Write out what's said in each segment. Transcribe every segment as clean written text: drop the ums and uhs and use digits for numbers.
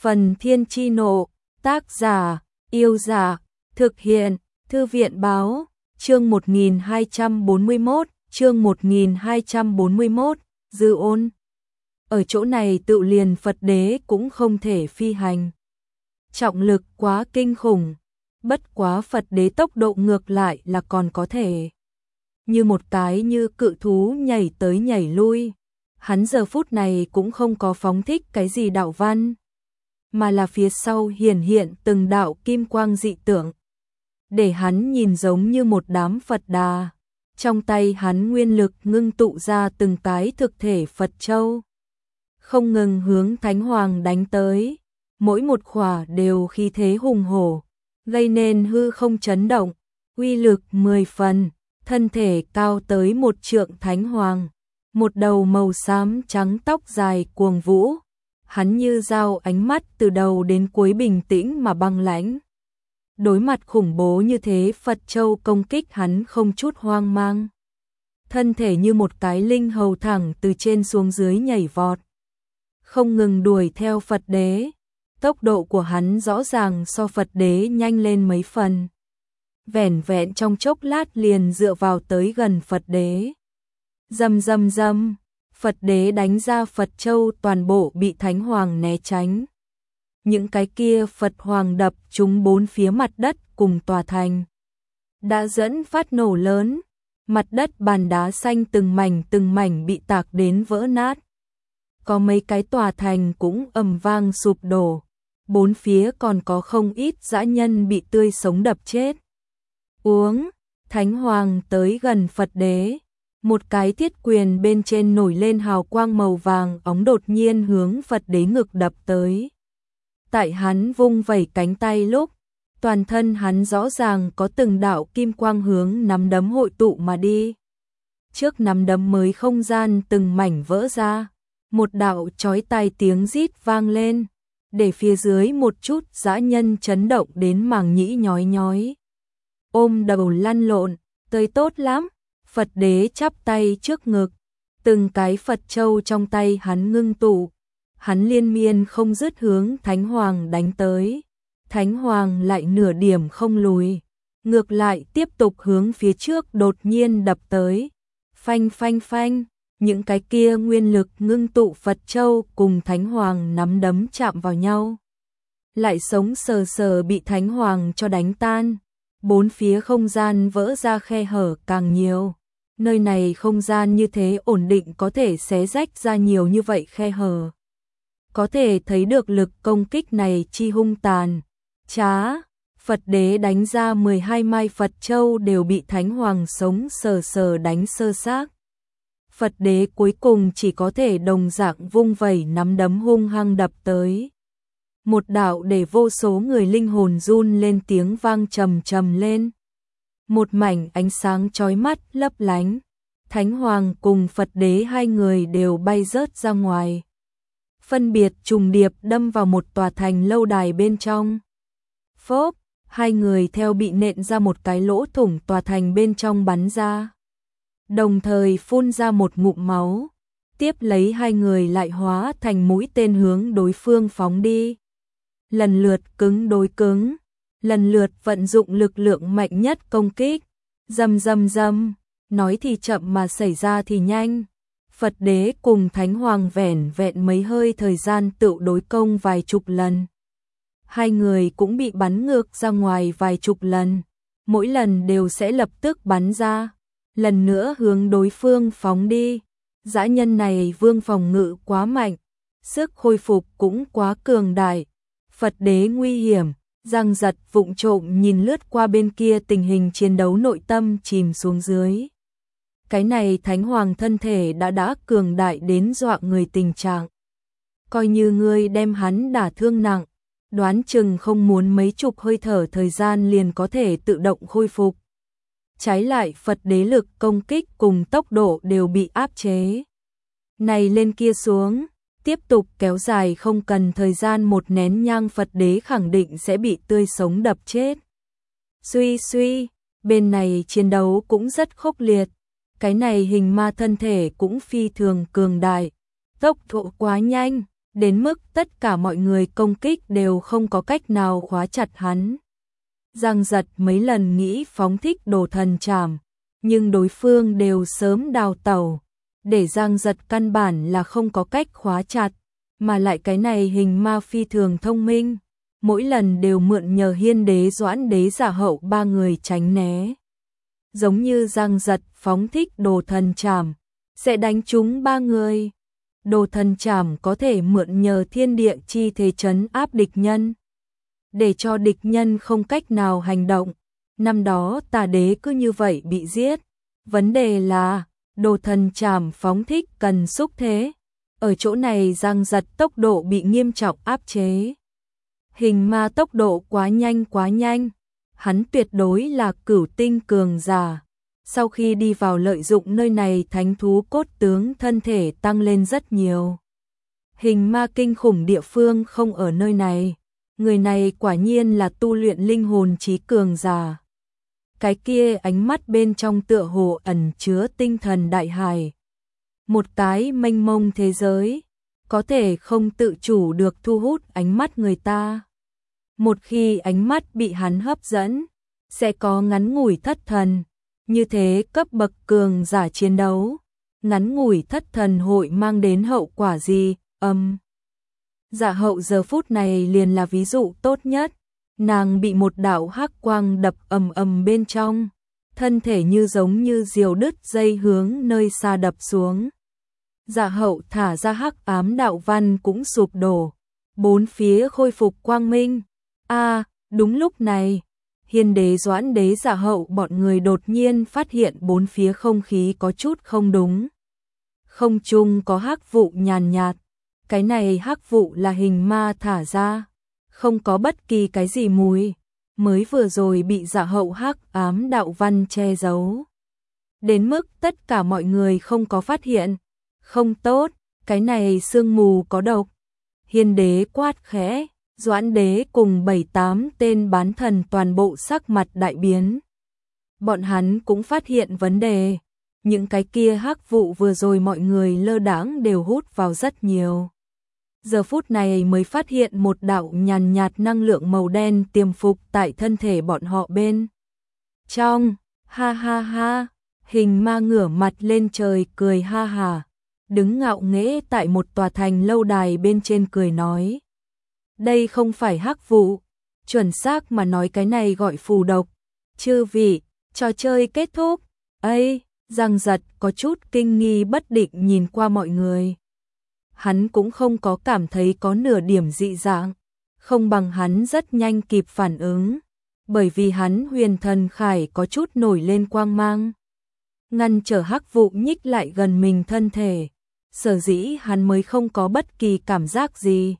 Phần Thiên Chi Nộ, tác giả, Yêu Giả, thực hiện, Thư viện Báo, chương 1241, Dư Ôn. Ở chỗ này tự liền Phật đế cũng không thể phi hành. Trọng lực quá kinh khủng, bất quá Phật đế tốc độ ngược lại là còn có thể. Như một cái như cự thú nhảy tới nhảy lui, hắn giờ phút này cũng không có phóng thích cái gì đạo văn, mà là phía sau hiển hiện từng đạo kim quang dị tượng, để hắn nhìn giống như một đám Phật đà. Trong tay hắn nguyên lực ngưng tụ ra từng cái thực thể Phật châu, không ngừng hướng Thánh Hoàng đánh tới, mỗi một khỏa đều khí thế hùng hổ, gây nên hư không chấn động, uy lực 10 phần, thân thể cao tới 1 trượng Thánh Hoàng, một đầu màu xám trắng tóc dài cuồng vũ, hắn như dao, ánh mắt từ đầu đến cuối bình tĩnh mà băng lãnh. Đối mặt khủng bố như thế, Phật châu công kích hắn không chút hoang mang. Thân thể như một cái linh hầu thẳng từ trên xuống dưới nhảy vọt, không ngừng đuổi theo Phật đế. Tốc độ của hắn rõ ràng so Phật đế nhanh lên mấy phần. Vẻn vẹn trong chốc lát liền dựa vào tới gần Phật đế. Rầm rầm rầm, Phật đế đánh ra Phật châu toàn bộ bị Thánh Hoàng né tránh. Những cái kia Phật Hoàng đập trúng bốn phía mặt đất cùng tòa thành, đã dẫn phát nổ lớn, mặt đất bàn đá xanh từng mảnh bị tạc đến vỡ nát. Có mấy cái tòa thành cũng ầm vang sụp đổ, bốn phía còn có không ít dã nhân bị tươi sống đập chết. Uống, Thánh Hoàng tới gần Phật đế, một cái thiết quyền bên trên nổi lên hào quang màu vàng óng đột nhiên hướng Phật đế ngực đập tới. Tại hắn vung vẩy cánh tay lúc, toàn thân hắn rõ ràng có từng đạo kim quang hướng nắm đấm hội tụ mà đi. Trước nắm đấm mới không gian từng mảnh vỡ ra, một đạo chói tai tiếng rít vang lên, để phía dưới một chút dã nhân chấn động đến màng nhĩ nhói nhói. Ôm đầu lăn lộn, tươi tốt lắm. Phật đế chắp tay trước ngực, từng cái Phật châu trong tay hắn ngưng tụ, hắn liên miên không dứt hướng Thánh Hoàng đánh tới. Thánh Hoàng lại nửa điểm không lùi, ngược lại tiếp tục hướng phía trước đột nhiên đập tới. Phanh phanh phanh, những cái kia nguyên lực ngưng tụ Phật châu cùng Thánh Hoàng nắm đấm chạm vào nhau, lại sống sờ sờ bị Thánh Hoàng cho đánh tan. Bốn phía không gian vỡ ra khe hở càng nhiều. Nơi này không gian như thế ổn định có thể xé rách ra nhiều như vậy khe hở. Có thể thấy được lực công kích này chi hung tàn. Trá, Phật đế đánh ra 12 mai Phật châu đều bị Thánh Hoàng sống sờ sờ đánh sơ xác. Phật đế cuối cùng chỉ có thể đồng dạng vung vẩy nắm đấm hung hăng đập tới. Một đạo để vô số người linh hồn run lên, tiếng vang trầm trầm lên. Một mảnh ánh sáng chói mắt lấp lánh. Thánh Hoàng cùng Phật đế hai người đều bay rớt ra ngoài, phân biệt trùng điệp đâm vào một tòa thành lâu đài bên trong. Phốp, hai người theo bị nện ra một cái lỗ thủng tòa thành bên trong bắn ra, đồng thời phun ra một ngụm máu. Tiếp lấy hai người lại hóa thành mũi tên hướng đối phương phóng đi. Lần lượt cứng đối cứng, lần lượt vận dụng lực lượng mạnh nhất công kích. Rầm rầm rầm, nói thì chậm mà xảy ra thì nhanh. Phật đế cùng Thánh Hoàng vẻn vẹn mấy hơi thời gian tự đối công vài chục lần. Hai người cũng bị bắn ngược ra ngoài vài chục lần, mỗi lần đều sẽ lập tức bắn ra, lần nữa hướng đối phương phóng đi. Dã nhân này vương phòng ngự quá mạnh, sức khôi phục cũng quá cường đại. Phật đế nguy hiểm, giằng giật vụng trộm nhìn lướt qua bên kia, tình hình chiến đấu nội tâm chìm xuống dưới. Cái này Thánh Hoàng thân thể đã cường đại đến dọa người tình trạng. Coi như ngươi đem hắn đả thương nặng, đoán chừng không muốn mấy chục hơi thở thời gian liền có thể tự động khôi phục. Trái lại Phật đế lực công kích cùng tốc độ đều bị áp chế. Này lên kia xuống, tiếp tục kéo dài không cần thời gian một nén nhang, Phật đế khẳng định sẽ bị tươi sống đập chết. Suy suy, bên này chiến đấu cũng rất khốc liệt. Cái này hình ma thân thể cũng phi thường cường đại, tốc độ quá nhanh, đến mức tất cả mọi người công kích đều không có cách nào khóa chặt hắn. Giang Giật mấy lần nghĩ phóng thích Đồ Thần Trảm, nhưng đối phương đều sớm đào tẩu, để Giang Giật căn bản là không có cách khóa chặt, mà lại cái này hình ma phi thường thông minh, mỗi lần đều mượn nhờ Hiên Đế, Doãn Đế, Giả Hậu ba người tránh né. Giống như Giang Giật phóng thích Đồ Thần Trảm, sẽ đánh trúng ba người. Đồ Thần Trảm có thể mượn nhờ thiên địa chi thế trấn áp địch nhân, để cho địch nhân không cách nào hành động. Năm đó Tà Đế cứ như vậy bị giết. Vấn đề là, Đồ Thần Trảm phóng thích cần xúc thế. Ở chỗ này Giang Giật tốc độ bị nghiêm trọng áp chế. Hình ma tốc độ quá nhanh. Hắn tuyệt đối là cửu tinh cường giả. Sau khi đi vào lợi dụng nơi này, thánh thú cốt tướng thân thể tăng lên rất nhiều. Hình ma kinh khủng địa phương không ở nơi này. Người này quả nhiên là tu luyện linh hồn trí cường giả. Cái kia ánh mắt bên trong tựa hồ ẩn chứa tinh thần đại hải. Một cái mênh mông thế giới, có thể không tự chủ được thu hút ánh mắt người ta. Một khi ánh mắt bị hắn hấp dẫn, sẽ có ngắn ngủi thất thần. Như thế cấp bậc cường giả chiến đấu, ngắn ngủi thất thần hội mang đến hậu quả gì? Giả Hậu giờ phút này liền là ví dụ tốt nhất. Nàng bị một đạo hắc quang đập ầm bên trong, thân thể như giống như diều đứt dây hướng nơi xa đập xuống. Giả Hậu thả ra hắc ám đạo văn cũng sụp đổ, bốn phía khôi phục quang minh. Đúng lúc này, Hiên Đế, Doãn Đế, Giả Hậu bọn người đột nhiên phát hiện bốn phía không khí có chút không đúng. Không trung có hắc vụ nhàn nhạt, cái này hắc vụ là hình ma thả ra, không có bất kỳ cái gì mùi, mới vừa rồi bị Giả Hậu hắc ám đạo văn che giấu. Đến mức tất cả mọi người không có phát hiện. Không tốt, cái này sương mù có độc. Hiên Đế quát khẽ, Doãn Đế cùng 7-8 tên bán thần toàn bộ sắc mặt đại biến. Bọn hắn cũng phát hiện vấn đề, những cái kia hắc vụ vừa rồi mọi người lơ đãng đều hút vào rất nhiều. Giờ phút này mới phát hiện một đạo nhàn nhạt năng lượng màu đen tiềm phục tại thân thể bọn họ bên trong. Ha, hình ma ngửa mặt lên trời cười ha hà, đứng ngạo nghễ tại một tòa thành lâu đài bên trên cười nói. Đây không phải hắc vụ, chuẩn xác mà nói cái này gọi phù độc. Chư vị, trò chơi kết thúc. Giang Giật có chút kinh nghi bất định nhìn qua mọi người. Hắn cũng không có cảm thấy có nửa điểm dị dạng, không bằng hắn rất nhanh kịp phản ứng, bởi vì hắn huyền thần khải có chút nổi lên quang mang, ngăn trở hắc vụ nhích lại gần mình thân thể. Sở dĩ hắn mới không có bất kỳ cảm giác gì.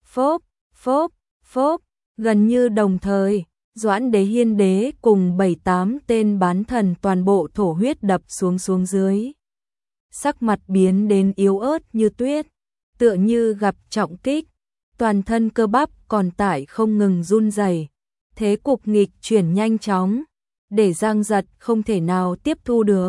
Phốp, gần như đồng thời, Doãn Đế, Hiên Đế cùng 7-8 tên bán thần toàn bộ thổ huyết đập xuống dưới. Sắc mặt biến đến yếu ớt như tuyết, tựa như gặp trọng kích, toàn thân cơ bắp còn tải không ngừng run rẩy. Thế cục nghịch chuyển nhanh chóng, để Giang Giật không thể nào tiếp thu được.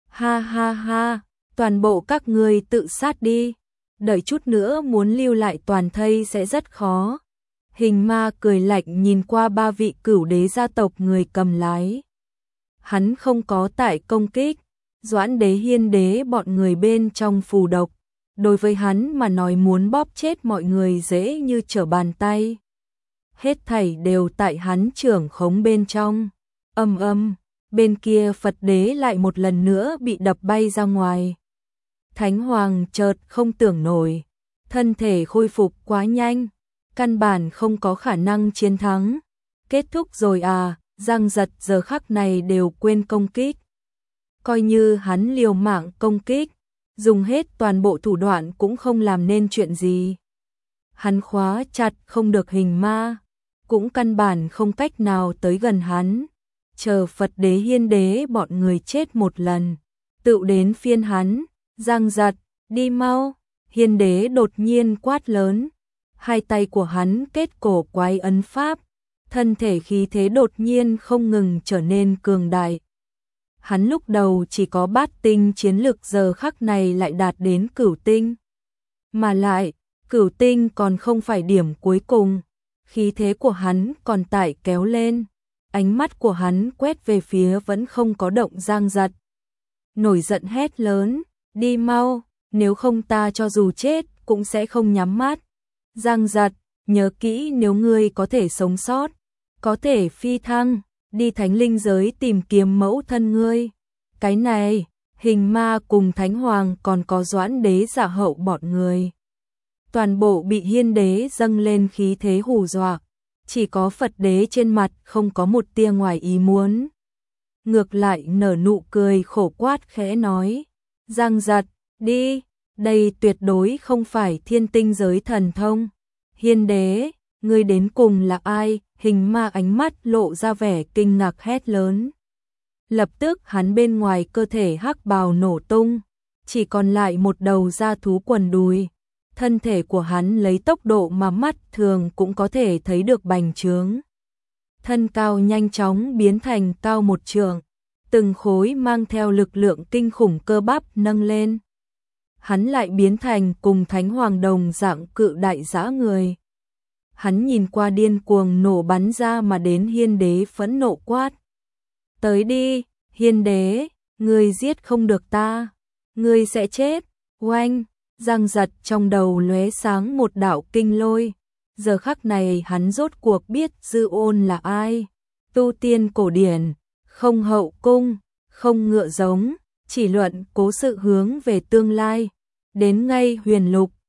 Ha, toàn bộ các ngươi tự sát đi, đợi chút nữa muốn lưu lại toàn thây sẽ rất khó. Hình ma cười lạnh nhìn qua ba vị cửu đế gia tộc người cầm lái. Hắn không có tại công kích Doãn Đế, Hiên Đế bọn người bên trong phù độc. Đối với hắn mà nói muốn bóp chết mọi người dễ như trở bàn tay. Hết thảy đều tại hắn trưởng khống bên trong. Bên kia Phật Đế lại một lần nữa bị đập bay ra ngoài. Thánh Hoàng chợt không tưởng nổi, thân thể khôi phục quá nhanh, căn bản không có khả năng chiến thắng. Kết thúc rồi à? Giang Giật giờ khắc này đều quên công kích. Coi như hắn liều mạng công kích, dùng hết toàn bộ thủ đoạn cũng không làm nên chuyện gì. Hắn khóa chặt không được hình ma, cũng căn bản không cách nào tới gần hắn. Chờ Phật Đế, Hiên Đế bọn người chết một lần, tự đến phiên hắn. Giang Giật, đi mau. Hiên Đế đột nhiên quát lớn, hai tay của hắn kết cổ quái ấn pháp, thân thể khí thế đột nhiên không ngừng trở nên cường đại. Hắn lúc đầu chỉ có bát tinh chiến lực, giờ khắc này lại đạt đến cửu tinh. Mà lại, Cửu tinh còn không phải điểm cuối cùng, khí thế của hắn còn tại kéo lên, ánh mắt của hắn quét về phía vẫn không có động Giang Giật. Nổi giận hét lớn, đi mau, nếu không ta cho dù chết cũng sẽ không nhắm mắt. Giang Giật, nhớ kỹ nếu ngươi có thể sống sót, có thể phi thăng, đi thánh linh giới tìm kiếm mẫu thân ngươi. Cái này, Hình Ma cùng Thánh Hoàng còn có Doãn Đế Giả Hậu bọn người. Toàn bộ bị Hiên Đế dâng lên khí thế hù dọa, chỉ có Phật Đế trên mặt không có một tia ngoài ý muốn. Ngược lại nở nụ cười khổ quát khẽ nói, Giang Giật, đi, đây tuyệt đối không phải thiên tinh giới thần thông. Hiên Đế, ngươi đến cùng là ai? Hình Ma ánh mắt lộ ra vẻ kinh ngạc hét lớn. Lập tức hắn bên ngoài cơ thể hắc bào nổ tung, chỉ còn lại một đầu da thú quần đùi. Thân thể của hắn lấy tốc độ mà mắt thường cũng có thể thấy được bành trướng. Thân cao nhanh chóng biến thành cao một trượng, từng khối mang theo lực lượng kinh khủng cơ bắp nâng lên. Hắn lại biến thành cùng Thánh Hoàng đồng dạng cự đại dã người. Hắn nhìn qua điên cuồng nổ bắn ra mà đến Hiên Đế phẫn nộ quát. Tới đi, Hiên Đế, ngươi giết không được ta, ngươi sẽ chết. Oanh, Giang Giật trong đầu lóe sáng một đạo kinh lôi. Giờ khắc này hắn rốt cuộc biết Dư Ôn là ai. Tu tiên cổ điển, không hậu cung, không ngựa giống, chỉ luận cố sự hướng về tương lai. Đến ngay huyền lục,